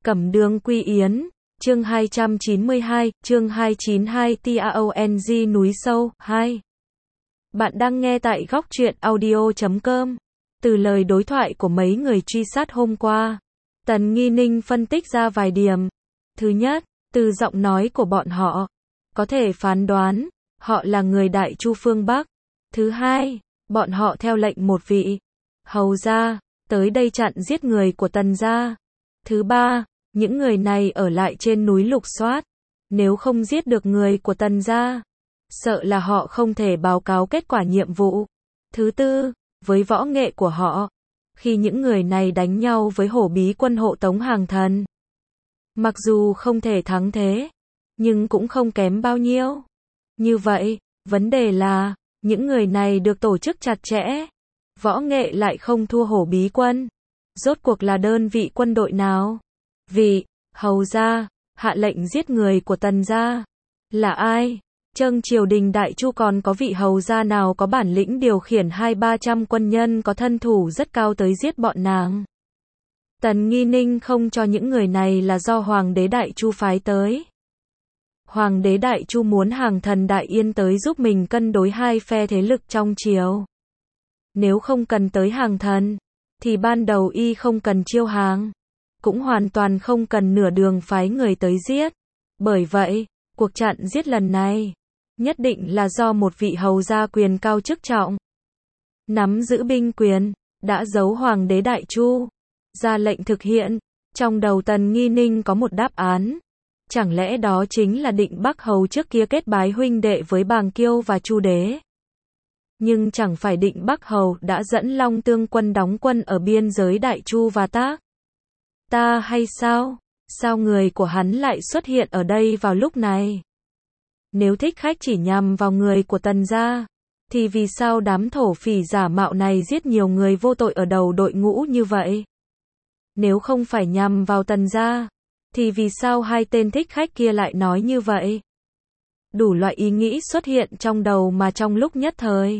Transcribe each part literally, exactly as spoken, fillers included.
Cẩm Đường Quy Yến, chương hai trăm chín mươi hai, chương hai trăm chín mươi hai Tong núi sâu, hai. Bạn đang nghe tại góc truyện audio chấm com. Từ lời đối thoại của mấy người truy sát hôm qua, Tần Nghi Ninh phân tích ra vài điểm. Thứ nhất, từ giọng nói của bọn họ, có thể phán đoán, họ là người Đại Chu phương Bắc. Thứ hai, bọn họ theo lệnh một vị hầu gia, tới đây chặn giết người của Tần gia. Thứ ba, những người này ở lại trên núi lục soát, nếu không giết được người của Tần gia, sợ là họ không thể báo cáo kết quả nhiệm vụ. Thứ tư, với võ nghệ của họ, khi những người này đánh nhau với hổ bí quân hộ tống hàng thần, mặc dù không thể thắng thế, nhưng cũng không kém bao nhiêu. Như vậy, vấn đề là, những người này được tổ chức chặt chẽ, võ nghệ lại không thua hổ bí quân. Rốt cuộc là đơn vị quân đội nào? Vị hầu gia hạ lệnh giết người của Tần gia là ai? Trong triều đình Đại Chu còn có vị hầu gia nào có bản lĩnh điều khiển hai ba trăm quân nhân có thân thủ rất cao tới giết bọn nàng? Tần Nghi Ninh không cho những người này là do Hoàng đế Đại Chu phái tới. Hoàng đế Đại Chu muốn hàng thần Đại Yên tới giúp mình cân đối hai phe thế lực trong triều. Nếu không cần tới hàng thần, thì ban đầu y không cần chiêu hàng, cũng hoàn toàn không cần nửa đường phái người tới giết. Bởi vậy, cuộc chặn giết lần này, nhất định là do một vị hầu gia quyền cao chức trọng, nắm giữ binh quyền, đã giấu Hoàng đế Đại Chu, ra lệnh thực hiện. Trong đầu Tần Nghi Ninh có một đáp án. Chẳng lẽ đó chính là Định Bắc Hầu trước kia kết bái huynh đệ với Bàng Kiêu và Chu đế? Nhưng chẳng phải Định Bắc Hầu đã dẫn Long Tương quân đóng quân ở biên giới Đại Chu và Tác Ta hay sao? Sao người của hắn lại xuất hiện ở đây vào lúc này? Nếu thích khách chỉ nhằm vào người của Tần gia, thì vì sao đám thổ phỉ giả mạo này giết nhiều người vô tội ở đầu đội ngũ như vậy? Nếu không phải nhằm vào Tần gia, thì vì sao hai tên thích khách kia lại nói như vậy? Đủ loại ý nghĩ xuất hiện trong đầu mà trong lúc nhất thời,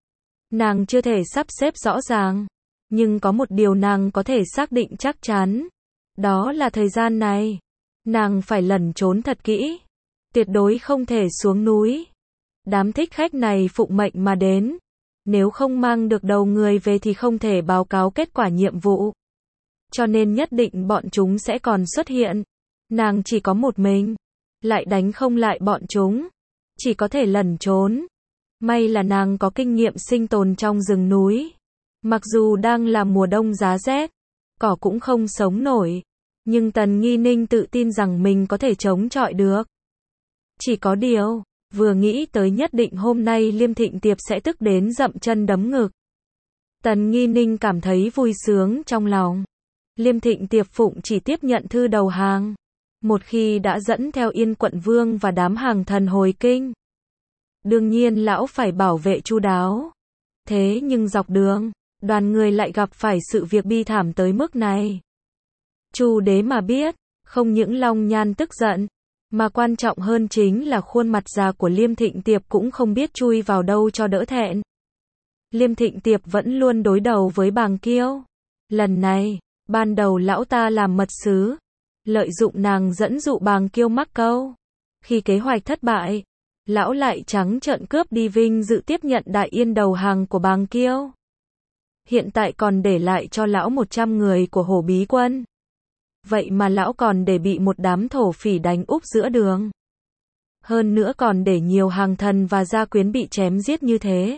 nàng chưa thể sắp xếp rõ ràng. Nhưng có một điều nàng có thể xác định chắc chắn. Đó là thời gian này, nàng phải lẩn trốn thật kỹ. Tuyệt đối không thể xuống núi. Đám thích khách này phụng mệnh mà đến. Nếu không mang được đầu người về thì không thể báo cáo kết quả nhiệm vụ. Cho nên nhất định bọn chúng sẽ còn xuất hiện. Nàng chỉ có một mình, lại đánh không lại bọn chúng, chỉ có thể lẩn trốn. May là nàng có kinh nghiệm sinh tồn trong rừng núi. Mặc dù đang là mùa đông giá rét, cỏ cũng không sống nổi, nhưng Tần Nghi Ninh tự tin rằng mình có thể chống chọi được. Chỉ có điều, vừa nghĩ tới nhất định hôm nay Liêm Thịnh Tiệp sẽ tức đến dậm chân đấm ngực, Tần Nghi Ninh cảm thấy vui sướng trong lòng. Liêm Thịnh Tiệp phụng chỉ tiếp nhận thư đầu hàng. Một khi đã dẫn theo Yên Quận Vương và đám hàng thần hồi kinh, đương nhiên lão phải bảo vệ chu đáo. Thế nhưng dọc đường, đoàn người lại gặp phải sự việc bi thảm tới mức này. Chu đế mà biết, không những Long Nhan tức giận, mà quan trọng hơn chính là khuôn mặt già của Liêm Thịnh Tiệp cũng không biết chui vào đâu cho đỡ thẹn. Liêm Thịnh Tiệp vẫn luôn đối đầu với Bàng Kiêu. Lần này, ban đầu lão ta làm mật sứ, lợi dụng nàng dẫn dụ Bàng Kiêu mắc câu. Khi kế hoạch thất bại, lão lại trắng trợn cướp đi vinh dự tiếp nhận Đại Yên đầu hàng của Bàng Kiêu. Hiện tại còn để lại cho lão một trăm người của hổ bí quân. Vậy mà lão còn để bị một đám thổ phỉ đánh úp giữa đường. Hơn nữa còn để nhiều hàng thần và gia quyến bị chém giết như thế.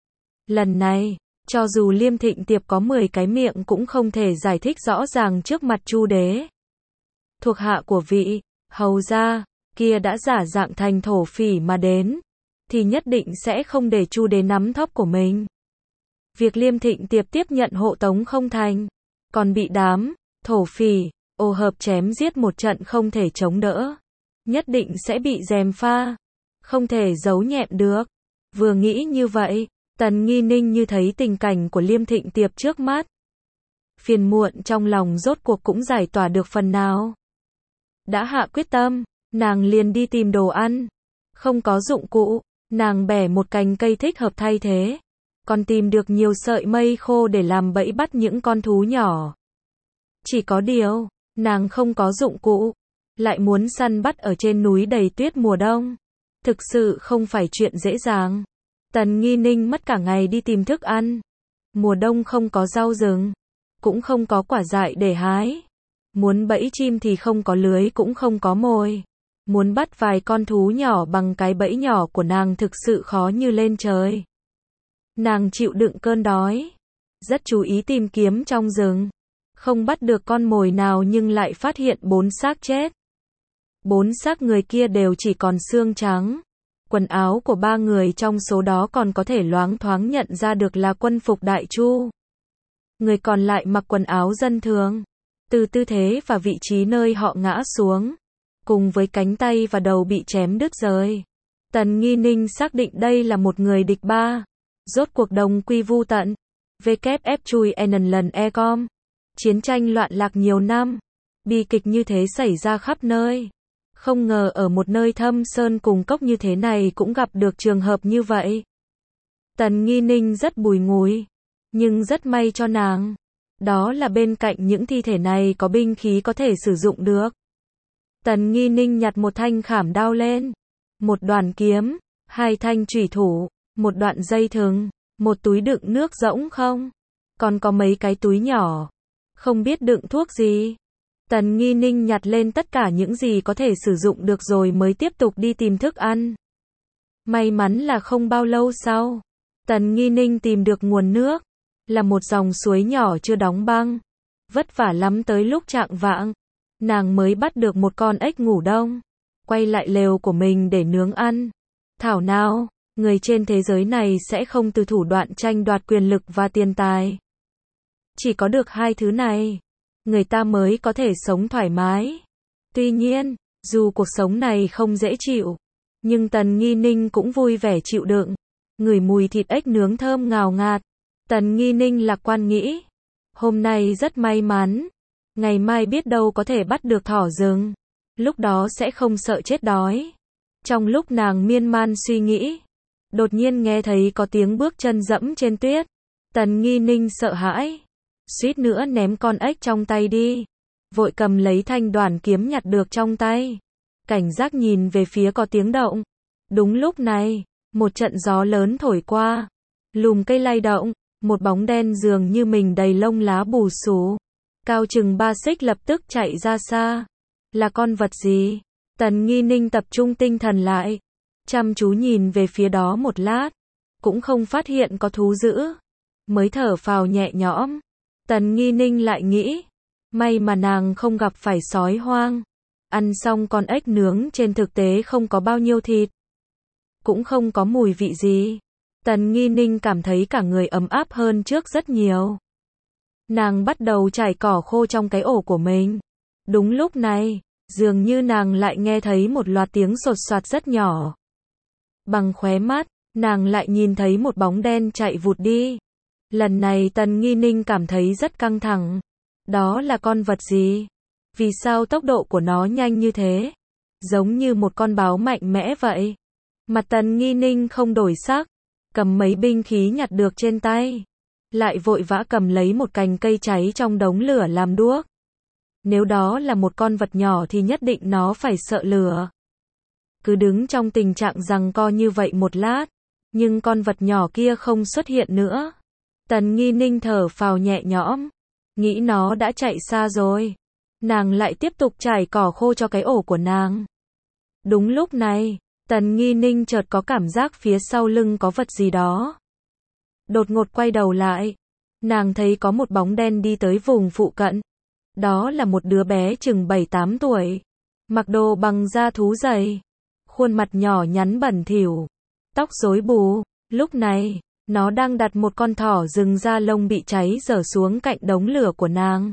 Lần này, cho dù Liêm Thịnh Tiệp có mười cái miệng cũng không thể giải thích rõ ràng trước mặt Chu đế. Thuộc hạ của vị hầu gia kia đã giả dạng thành thổ phỉ mà đến, thì nhất định sẽ không để Chu đế nắm thóp của mình. Việc Liêm Thịnh Tiệp tiếp nhận hộ tống không thành, còn bị đám thổ phỉ ô hợp chém giết một trận không thể chống đỡ, nhất định sẽ bị gièm pha, không thể giấu nhẹm được. Vừa nghĩ như vậy, Tần Nghi Ninh như thấy tình cảnh của Liêm Thịnh Tiệp trước mắt. Phiền muộn trong lòng rốt cuộc cũng giải tỏa được phần nào. Đã hạ quyết tâm, nàng liền đi tìm đồ ăn. Không có dụng cụ, nàng bẻ một cành cây thích hợp thay thế. Còn tìm được nhiều sợi mây khô để làm bẫy bắt những con thú nhỏ. Chỉ có điều, Nàng không có dụng cụ, lại muốn săn bắt ở trên núi đầy tuyết mùa đông. Thực sự không phải chuyện dễ dàng. Tần Nghi Ninh mất cả ngày đi tìm thức ăn. Mùa đông không có rau rừng, cũng không có quả dại để hái. Muốn bẫy chim thì không có lưới cũng không có mồi. Muốn bắt vài con thú nhỏ bằng cái bẫy nhỏ của nàng thực sự khó như lên trời. Nàng chịu đựng cơn đói, rất chú ý tìm kiếm trong rừng. Không bắt được con mồi nào nhưng lại phát hiện bốn xác chết. Bốn xác người kia đều chỉ còn xương trắng. Quần áo của ba người trong số đó còn có thể loáng thoáng nhận ra được là quân phục Đại Chu. Người còn lại mặc quần áo dân thường. Từ tư thế và vị trí nơi họ ngã xuống, cùng với cánh tay và đầu bị chém đứt rời, Tần Nghi Ninh xác định đây là một người địch ba. Rốt cuộc đồng quy vu tận. vê kép ép chui en lần e com. Chiến tranh loạn lạc nhiều năm. Bi kịch như thế xảy ra khắp nơi. Không ngờ ở một nơi thâm sơn cùng cốc như thế này cũng gặp được trường hợp như vậy. Tần Nghi Ninh rất bùi ngùi. Nhưng rất may cho nàng. Đó là bên cạnh những thi thể này có binh khí có thể sử dụng được. Tần Nghi Ninh nhặt một thanh khảm đao lên. Một đoàn kiếm. Hai thanh chủy thủ. Một đoạn dây thừng. Một túi đựng nước rỗng không. Còn có mấy cái túi nhỏ. Không biết đựng thuốc gì. Tần Nghi Ninh nhặt lên tất cả những gì có thể sử dụng được rồi mới tiếp tục đi tìm thức ăn. May mắn là không bao lâu sau, Tần Nghi Ninh tìm được nguồn nước. Là một dòng suối nhỏ chưa đóng băng. Vất vả lắm tới lúc chạng vạng, nàng mới bắt được một con ếch ngủ đông. Quay lại lều của mình để nướng ăn. Thảo nào, người trên thế giới này sẽ không từ thủ đoạn tranh đoạt quyền lực và tiền tài. Chỉ có được hai thứ này, người ta mới có thể sống thoải mái. Tuy nhiên, dù cuộc sống này không dễ chịu, nhưng Tần Nghi Ninh cũng vui vẻ chịu đựng. Ngửi mùi thịt ếch nướng thơm ngào ngạt, Tần Nghi Ninh lạc quan nghĩ, hôm nay rất may mắn, ngày mai biết đâu có thể bắt được thỏ rừng, lúc đó sẽ không sợ chết đói. Trong lúc nàng miên man suy nghĩ, đột nhiên nghe thấy có tiếng bước chân dẫm trên tuyết. Tần Nghi Ninh sợ hãi, suýt nữa ném con ếch trong tay đi, vội cầm lấy thanh đoàn kiếm nhặt được trong tay, cảnh giác nhìn về phía có tiếng động. Đúng lúc này, một trận gió lớn thổi qua, lùm cây lay động, một bóng đen dường như mình đầy lông lá bù xù, cao chừng ba xích lập tức chạy ra xa. Là con vật gì? Tần Nghi Ninh tập trung tinh thần lại, chăm chú nhìn về phía đó một lát, cũng không phát hiện có thú dữ, mới thở phào nhẹ nhõm. Tần Nghi Ninh lại nghĩ, may mà nàng không gặp phải sói hoang. Ăn xong con ếch nướng trên thực tế không có bao nhiêu thịt, cũng không có mùi vị gì. Tần Nghi Ninh cảm thấy cả người ấm áp hơn trước rất nhiều. Nàng bắt đầu trải cỏ khô trong cái ổ của mình. Đúng lúc này, dường như nàng lại nghe thấy một loạt tiếng sột soạt rất nhỏ. Bằng khóe mắt, nàng lại nhìn thấy một bóng đen chạy vụt đi. Lần này Tần Nghi Ninh cảm thấy rất căng thẳng. Đó là con vật gì? Vì sao tốc độ của nó nhanh như thế? Giống như một con báo mạnh mẽ vậy. Mặt Tần Nghi Ninh không đổi sắc, cầm mấy binh khí nhặt được trên tay, lại vội vã cầm lấy một cành cây cháy trong đống lửa làm đuốc. Nếu đó là một con vật nhỏ thì nhất định nó phải sợ lửa. Cứ đứng trong tình trạng giằng co như vậy một lát, nhưng con vật nhỏ kia không xuất hiện nữa. Tần Nghi Ninh thở phào nhẹ nhõm, nghĩ nó đã chạy xa rồi. Nàng lại tiếp tục trải cỏ khô cho cái ổ của nàng. Đúng lúc này, Tần Nghi Ninh chợt có cảm giác phía sau lưng có vật gì đó. Đột ngột quay đầu lại, nàng thấy có một bóng đen đi tới vùng phụ cận. Đó là một đứa bé chừng bảy tám tuổi, mặc đồ bằng da thú dày, khuôn mặt nhỏ nhắn bẩn thỉu, tóc rối bù. Lúc này, nó đang đặt một con thỏ rừng da lông bị cháy dở xuống cạnh đống lửa của nàng.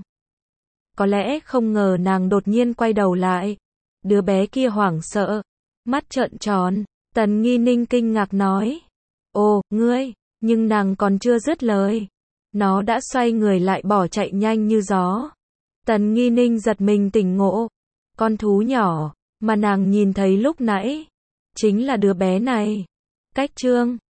Có lẽ không ngờ nàng đột nhiên quay đầu lại. Đứa bé kia hoảng sợ, mắt trợn tròn. Tần Nghi Ninh kinh ngạc nói, ồ, ngươi, nhưng nàng còn chưa dứt lời. Nó đã xoay người lại bỏ chạy nhanh như gió. Tần Nghi Ninh giật mình tỉnh ngộ. Con thú nhỏ mà nàng nhìn thấy lúc nãy chính là đứa bé này. Cách chương